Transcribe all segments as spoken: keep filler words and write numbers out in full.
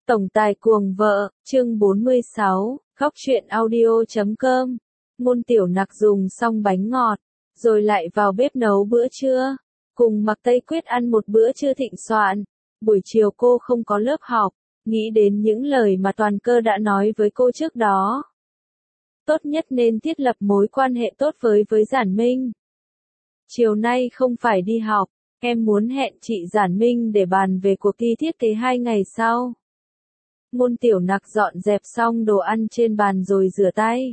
Tổng tài cuồng vợ, chương bốn mươi sáu, khóc chuyện audio chấm com. Ngôn Tiểu Nặc dùng xong bánh ngọt, rồi lại vào bếp nấu bữa trưa. Cùng Mạc Tây Quyết ăn một bữa trưa thịnh soạn. Buổi chiều cô không có lớp học, nghĩ đến những lời mà Toàn Cơ đã nói với cô trước đó. Tốt nhất nên thiết lập mối quan hệ tốt với với Giản Minh. Chiều nay không phải đi học, em muốn hẹn chị Giản Minh để bàn về cuộc thi thiết kế hai ngày sau. Ngôn Tiểu Nặc dọn dẹp xong đồ ăn trên bàn rồi rửa tay.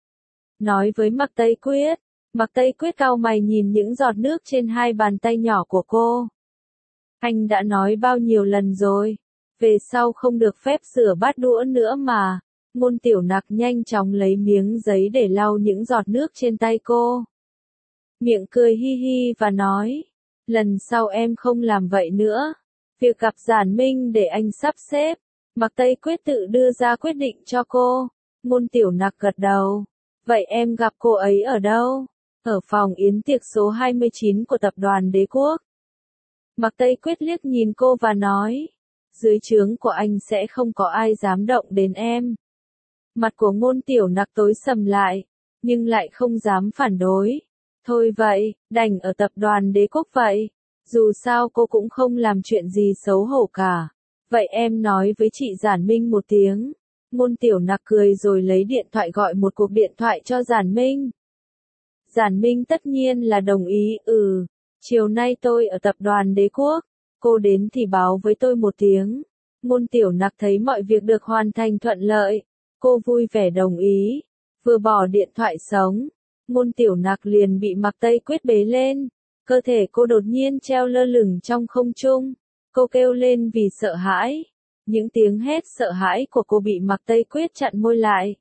Nói với Mạc Tây Quyết. Mạc Tây Quyết cau mày nhìn những giọt nước trên hai bàn tay nhỏ của cô. Anh đã nói bao nhiêu lần rồi, về sau không được phép rửa bát đũa nữa mà. Ngôn Tiểu Nặc nhanh chóng lấy miếng giấy để lau những giọt nước trên tay cô. Miệng cười hi hi và nói, lần sau em không làm vậy nữa. Việc gặp Giản Minh để anh sắp xếp. Mạc Tây Quyết tự đưa ra quyết định cho cô. Ngôn Tiểu Nặc gật đầu. Vậy em gặp cô ấy ở đâu? Ở phòng yến tiệc số hai mươi chín của tập đoàn Đế Quốc. Mạc Tây Quyết liếc nhìn cô và nói, dưới trướng của anh sẽ không có ai dám động đến em. Mặt của Ngôn Tiểu Nặc tối sầm lại, nhưng lại không dám phản đối. Thôi vậy, đành ở tập đoàn Đế Quốc vậy. Dù sao cô cũng không làm chuyện gì xấu hổ cả. Vậy em nói với chị Giản Minh một tiếng. Ngôn Tiểu Nặc cười rồi lấy điện thoại gọi một cuộc điện thoại cho Giản Minh. Giản Minh tất nhiên là đồng ý, ừ. Chiều nay tôi ở tập đoàn Đế Quốc. Cô đến thì báo với tôi một tiếng. Ngôn Tiểu Nặc thấy mọi việc được hoàn thành thuận lợi. Cô vui vẻ đồng ý. Vừa bỏ điện thoại sống. Ngôn Tiểu Nặc liền bị Mạc Tây Quyết bế lên. Cơ thể cô đột nhiên treo lơ lửng trong không trung. Cô kêu lên vì sợ hãi. Những tiếng hét sợ hãi của cô bị Mạc Tây Quyết chặn môi lại.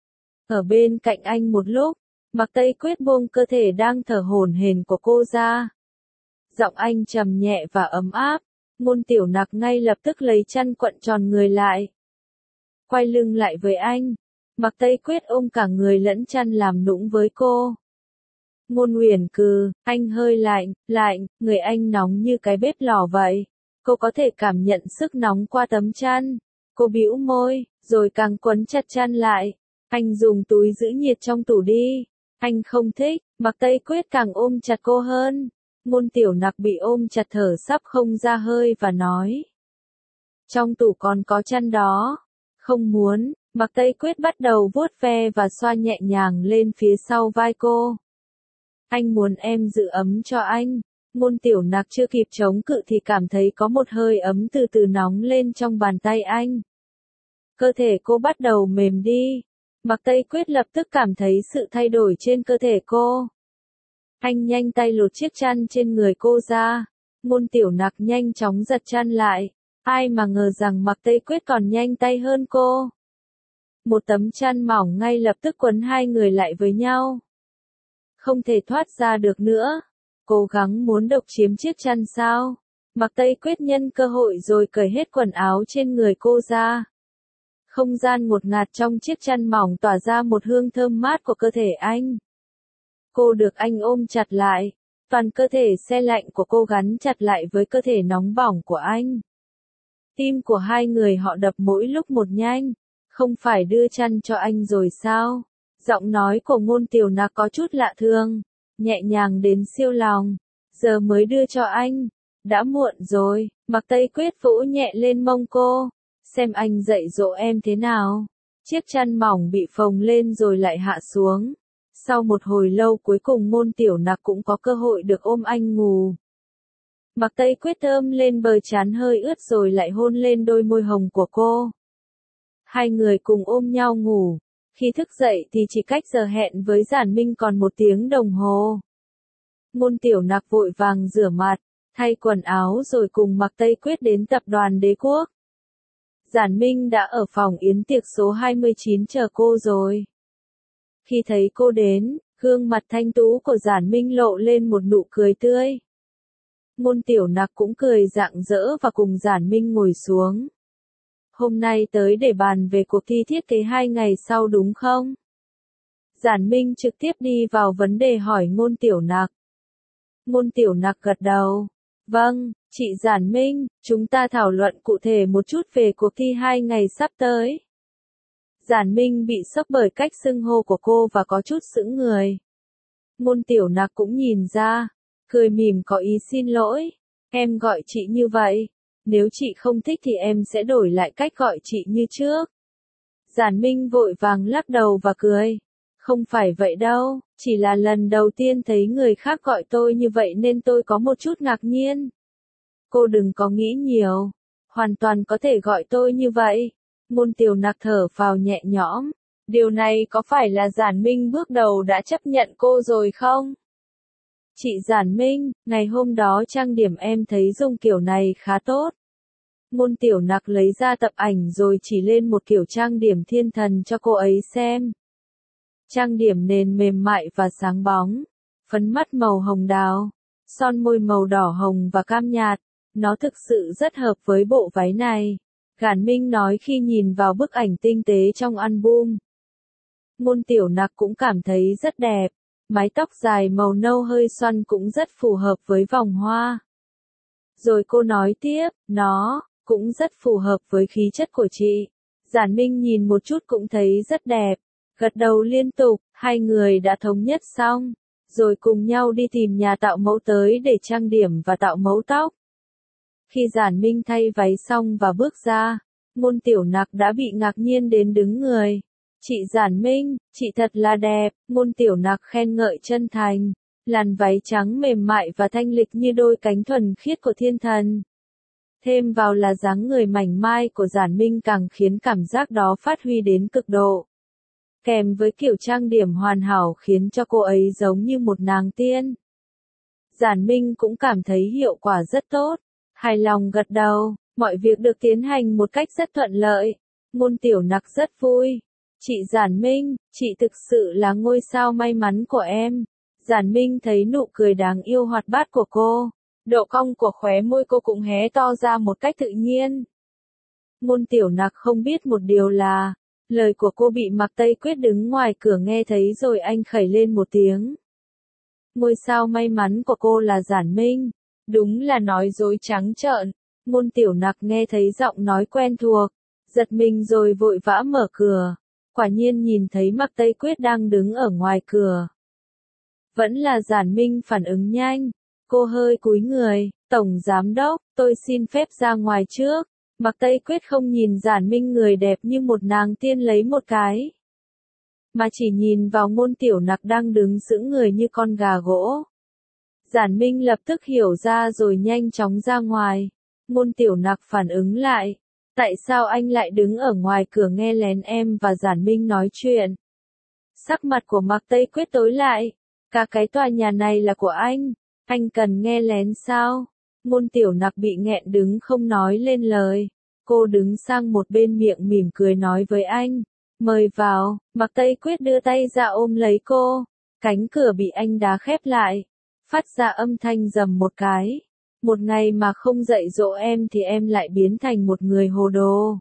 Ở bên cạnh anh một lúc, Mạc Tây Quyết buông cơ thể đang thở hổn hển của cô ra. Giọng anh trầm nhẹ và ấm áp. Ngôn Tiểu Nặc ngay lập tức lấy chăn quặn tròn người lại. Quay lưng lại với anh. Mạc Tây Quyết ôm cả người lẫn chăn làm nũng với cô. Ngôn Uyển cừ, anh hơi lạnh, lạnh, người anh nóng như cái bếp lò vậy. Cô có thể cảm nhận sức nóng qua tấm chăn. Cô bĩu môi, rồi càng quấn chặt chăn lại. Anh dùng túi giữ nhiệt trong tủ đi. Anh không thích. Mạc Tây Quyết càng ôm chặt cô hơn. Ngôn Tiểu Nặc bị ôm chặt thở sắp không ra hơi và nói. Trong tủ còn có chăn đó. Không muốn. Mạc Tây Quyết bắt đầu vuốt ve và xoa nhẹ nhàng lên phía sau vai cô. Anh muốn em giữ ấm cho anh. Ngôn Tiểu Nặc chưa kịp chống cự thì cảm thấy có một hơi ấm từ từ nóng lên trong bàn tay anh. Cơ thể cô bắt đầu mềm đi. Mạc Tây Quyết lập tức cảm thấy sự thay đổi trên cơ thể cô. Anh nhanh tay lột chiếc chăn trên người cô ra. Ngôn Tiểu Nặc nhanh chóng giật chăn lại. Ai mà ngờ rằng Mạc Tây Quyết còn nhanh tay hơn cô. Một tấm chăn mỏng ngay lập tức quấn hai người lại với nhau. Không thể thoát ra được nữa. Cố gắng muốn độc chiếm chiếc chăn sao? Mạc Tây Quyết nhân cơ hội rồi cởi hết quần áo trên người cô ra. Không gian ngột ngạt trong chiếc chăn mỏng tỏa ra một hương thơm mát của cơ thể anh. Cô được anh ôm chặt lại. Toàn cơ thể se lạnh của cô gắn chặt lại với cơ thể nóng bỏng của anh. Tim của hai người họ đập mỗi lúc một nhanh. Không phải đưa chăn cho anh rồi sao? Giọng nói của Ngôn Tiểu Nặc có chút lạ thường. Nhẹ nhàng đến siêu lòng. Giờ mới đưa cho anh. Đã muộn rồi. Mạc Tây Quyết vỗ nhẹ lên mông cô. Xem anh dạy dỗ em thế nào. Chiếc chăn mỏng bị phồng lên rồi lại hạ xuống. Sau một hồi lâu cuối cùng Ngôn Tiểu Nặc cũng có cơ hội được ôm anh ngủ. Mạc Tây Quyết ôm lên bờ trán hơi ướt rồi lại hôn lên đôi môi hồng của cô. Hai người cùng ôm nhau ngủ. Khi thức dậy thì chỉ cách giờ hẹn với Giản Minh còn một tiếng đồng hồ. Ngôn Tiểu Nặc vội vàng rửa mặt, thay quần áo rồi cùng Mạc Tây Quyết đến tập đoàn Đế Quốc. Giản Minh đã ở phòng yến tiệc số hai mươi chín chờ cô rồi. Khi thấy cô đến, gương mặt thanh tú của Giản Minh lộ lên một nụ cười tươi. Ngôn Tiểu Nặc cũng cười rạng rỡ và cùng Giản Minh ngồi xuống. Hôm nay tới để bàn về cuộc thi thiết kế hai ngày sau đúng không? Giản Minh trực tiếp đi vào vấn đề hỏi Ngôn Tiểu Nặc. Ngôn Tiểu Nặc gật đầu. Vâng, chị Giản Minh, chúng ta thảo luận cụ thể một chút về cuộc thi hai ngày sắp tới. Giản Minh bị sốc bởi cách xưng hô của cô và có chút sững người. Ngôn Tiểu Nặc cũng nhìn ra, cười mỉm có ý xin lỗi. Em gọi chị như vậy, nếu chị không thích thì em sẽ đổi lại cách gọi chị như trước. Giản Minh vội vàng lắc đầu và cười. Không phải vậy đâu, chỉ là lần đầu tiên thấy người khác gọi tôi như vậy nên tôi có một chút ngạc nhiên. Cô đừng có nghĩ nhiều, hoàn toàn có thể gọi tôi như vậy. Ngôn Tiểu Nặc thở phào nhẹ nhõm. Điều này có phải là Giản Minh bước đầu đã chấp nhận cô rồi không? Chị Giản Minh, ngày hôm đó trang điểm em thấy dùng kiểu này khá tốt. Ngôn Tiểu Nặc lấy ra tập ảnh rồi chỉ lên một kiểu trang điểm thiên thần cho cô ấy xem. Trang điểm nền mềm mại và sáng bóng, phấn mắt màu hồng đào, son môi màu đỏ hồng và cam nhạt, nó thực sự rất hợp với bộ váy này. Giản Minh nói khi nhìn vào bức ảnh tinh tế trong album. Ngôn Tiểu Nặc cũng cảm thấy rất đẹp, mái tóc dài màu nâu hơi xoăn cũng rất phù hợp với vòng hoa. Rồi cô nói tiếp, nó cũng rất phù hợp với khí chất của chị. Giản Minh nhìn một chút cũng thấy rất đẹp, gật đầu liên tục, hai người đã thống nhất xong, rồi cùng nhau đi tìm nhà tạo mẫu tới để trang điểm và tạo mẫu tóc. Khi Giản Minh thay váy xong và bước ra, Ngôn Tiểu Nặc đã bị ngạc nhiên đến đứng người. Chị Giản Minh, chị thật là đẹp, Ngôn Tiểu Nặc khen ngợi chân thành, làn váy trắng mềm mại và thanh lịch như đôi cánh thuần khiết của thiên thần. Thêm vào là dáng người mảnh mai của Giản Minh càng khiến cảm giác đó phát huy đến cực độ. Kèm với kiểu trang điểm hoàn hảo khiến cho cô ấy giống như một nàng tiên. Giản Minh cũng cảm thấy hiệu quả rất tốt, hài lòng gật đầu, mọi việc được tiến hành một cách rất thuận lợi. Ngôn Tiểu Nặc rất vui. Chị Giản Minh, chị thực sự là ngôi sao may mắn của em. Giản Minh thấy nụ cười đáng yêu hoạt bát của cô, độ cong của khóe môi cô cũng hé to ra một cách tự nhiên. Ngôn Tiểu Nặc không biết một điều là, lời của cô bị Mạc Tây Quyết đứng ngoài cửa nghe thấy rồi anh khẩy lên một tiếng. Ngôi sao may mắn của cô là Giản Minh, đúng là nói dối trắng trợn. Ngôn Tiểu Nặc nghe thấy giọng nói quen thuộc, giật mình rồi vội vã mở cửa. Quả nhiên nhìn thấy Mạc Tây Quyết đang đứng ở ngoài cửa. Vẫn là Giản Minh phản ứng nhanh, cô hơi cúi người, Tổng Giám Đốc, tôi xin phép ra ngoài trước. Mạc Tây Quyết không nhìn Giản Minh người đẹp như một nàng tiên lấy một cái, mà chỉ nhìn vào Ngôn Tiểu Nặc đang đứng sững người như con gà gỗ. Giản Minh lập tức hiểu ra rồi nhanh chóng ra ngoài. Ngôn Tiểu Nặc phản ứng lại. Tại sao anh lại đứng ở ngoài cửa nghe lén em và Giản Minh nói chuyện? Sắc mặt của Mạc Tây Quyết tối lại. Cả cái tòa nhà này là của anh. Anh cần nghe lén sao? Ngôn Tiểu Nặc bị nghẹn đứng không nói lên lời. Cô đứng sang một bên miệng mỉm cười nói với anh. Mời vào. Mạc Tây Quyết đưa tay ra ôm lấy cô. Cánh cửa bị anh đá khép lại. Phát ra âm thanh rầm một cái. Một ngày mà không dạy dỗ em thì em lại biến thành một người hồ đồ.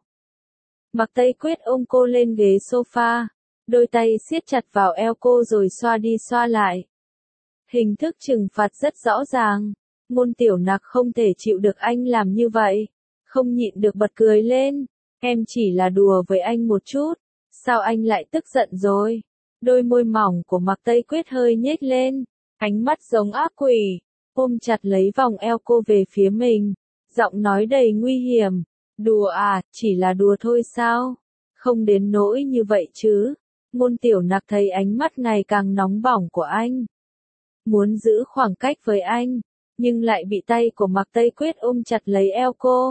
Mạc Tây Quyết ôm cô lên ghế sofa. Đôi tay siết chặt vào eo cô rồi xoa đi xoa lại. Hình thức trừng phạt rất rõ ràng. Ngôn Tiểu Nặc không thể chịu được anh làm như vậy. Không nhịn được bật cười lên. Em chỉ là đùa với anh một chút. Sao anh lại tức giận rồi? Đôi môi mỏng của Mạc Tây Quyết hơi nhếch lên. Ánh mắt giống ác quỷ. Ôm chặt lấy vòng eo cô về phía mình. Giọng nói đầy nguy hiểm. Đùa à, chỉ là đùa thôi sao? Không đến nỗi như vậy chứ. Ngôn Tiểu Nặc thấy ánh mắt ngày càng nóng bỏng của anh. Muốn giữ khoảng cách với anh, nhưng lại bị tay của Mạc Tây Quyết ôm chặt lấy eo cô.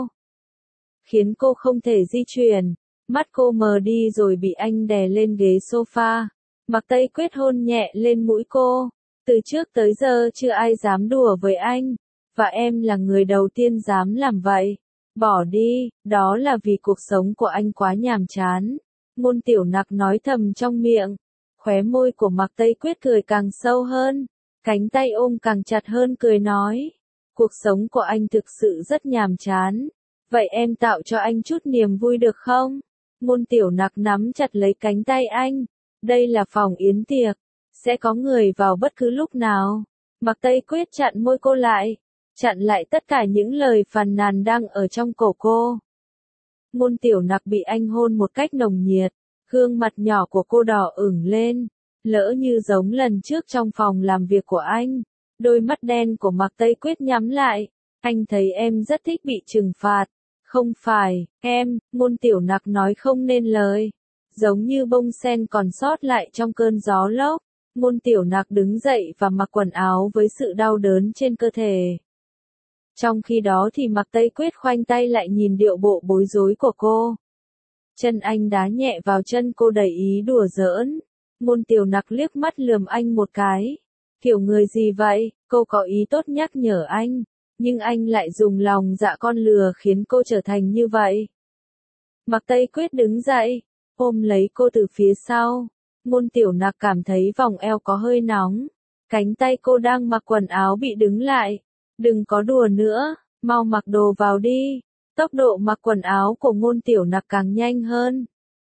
Khiến cô không thể di chuyển. Mắt cô mờ đi rồi bị anh đè lên ghế sofa. Mạc Tây Quyết hôn nhẹ lên mũi cô. Từ trước tới giờ chưa ai dám đùa với anh. Và em là người đầu tiên dám làm vậy. Bỏ đi, đó là vì cuộc sống của anh quá nhàm chán. Ngôn Tiểu Nặc nói thầm trong miệng. Khóe môi của Mạc Tây Quyết cười càng sâu hơn. Cánh tay ôm càng chặt hơn cười nói. Cuộc sống của anh thực sự rất nhàm chán. Vậy em tạo cho anh chút niềm vui được không? Ngôn Tiểu Nặc nắm chặt lấy cánh tay anh. Đây là phòng yến tiệc. Sẽ có người vào bất cứ lúc nào. Mạc Tây Quyết chặn môi cô lại. chặn lại tất cả những lời phàn nàn đang ở trong cổ cô. Ngôn Tiểu Nặc bị anh hôn một cách nồng nhiệt, gương mặt nhỏ của cô đỏ ửng lên, lỡ như giống lần trước trong phòng làm việc của anh. Đôi mắt đen của Mạc Tây Quyết nhắm lại, anh thấy em rất thích bị trừng phạt. Không phải, em, Ngôn Tiểu Nặc nói không nên lời, giống như bông sen còn sót lại trong cơn gió lốc. Ngôn Tiểu Nặc đứng dậy và mặc quần áo với sự đau đớn trên cơ thể. Trong khi đó thì Mạc Tây Quyết khoanh tay lại nhìn điệu bộ bối rối của cô. Chân anh đá nhẹ vào chân cô đầy ý đùa giỡn. Ngôn Tiểu Nặc liếc mắt lườm anh một cái. Kiểu người gì vậy, cô có ý tốt nhắc nhở anh, nhưng anh lại dùng lòng dạ con lừa khiến cô trở thành như vậy. Mạc Tây Quyết đứng dậy, ôm lấy cô từ phía sau. Ngôn Tiểu Nặc cảm thấy vòng eo có hơi nóng. Cánh tay cô đang mặc quần áo bị đứng lại. Đừng có đùa nữa, mau mặc đồ vào đi. Tốc độ mặc quần áo của Ngôn Tiểu Nặc càng nhanh hơn.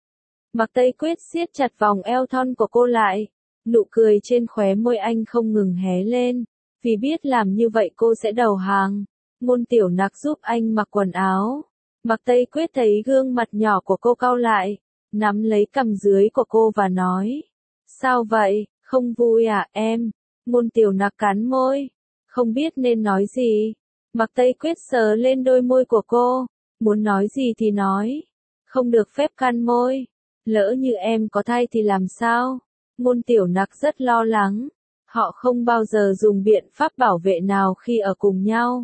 Mạc Tây Quyết siết chặt vòng eo thon của cô lại. Nụ cười trên khóe môi anh không ngừng hé lên, vì biết làm như vậy cô sẽ đầu hàng. Ngôn Tiểu Nặc giúp anh mặc quần áo. Mạc Tây Quyết thấy gương mặt nhỏ của cô cau lại, nắm lấy cằm dưới của cô và nói. Sao vậy, không vui à em? Ngôn Tiểu Nặc cắn môi, không biết nên nói gì. Mạc Tây Quyết sờ lên đôi môi của cô, muốn nói gì thì nói, không được phép cắn môi. Lỡ như em có thai thì làm sao? Ngôn Tiểu Nặc rất lo lắng, họ không bao giờ dùng biện pháp bảo vệ nào khi ở cùng nhau.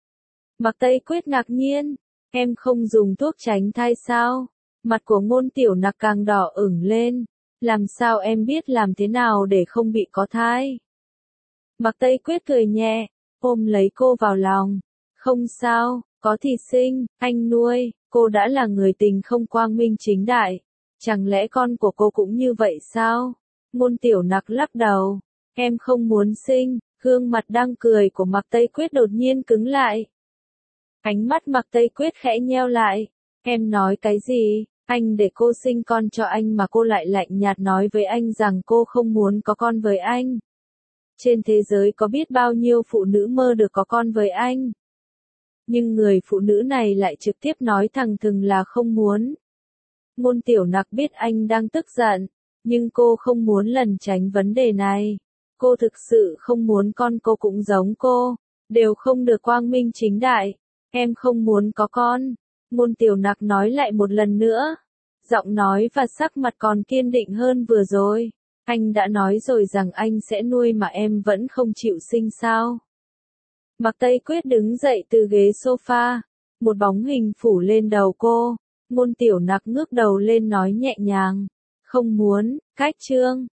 Mạc Tây Quyết ngạc nhiên, em không dùng thuốc tránh thai sao? Mặt của Ngôn Tiểu Nặc càng đỏ ửng lên, làm sao em biết làm thế nào để không bị có thai? Mạc Tây Quyết cười nhẹ, ôm lấy cô vào lòng. Không sao, có thì sinh, anh nuôi, cô đã là người tình không quang minh chính đại. Chẳng lẽ con của cô cũng như vậy sao? Ngôn Tiểu Nặc lắc đầu, em không muốn sinh. Gương mặt đang cười của Mạc Tây Quyết đột nhiên cứng lại. Ánh mắt Mạc Tây Quyết khẽ nheo lại, em nói cái gì? Anh để cô sinh con cho anh mà cô lại lạnh nhạt nói với anh rằng cô không muốn có con với anh. Trên thế giới có biết bao nhiêu phụ nữ mơ được có con với anh. Nhưng người phụ nữ này lại trực tiếp nói thẳng thừng là không muốn. Ngôn Tiểu Nặc biết anh đang tức giận, nhưng cô không muốn lẩn tránh vấn đề này. Cô thực sự không muốn con cô cũng giống cô, đều không được quang minh chính đại. Em không muốn có con. Ngôn Tiểu Nặc nói lại một lần nữa. Giọng nói và sắc mặt còn kiên định hơn vừa rồi. Anh đã nói rồi rằng anh sẽ nuôi mà em vẫn không chịu sinh sao? Mạc Tây Quyết đứng dậy từ ghế sofa, một bóng hình phủ lên đầu cô. Ngôn Tiểu Nặc ngước đầu lên nói nhẹ nhàng, không muốn, cách chương.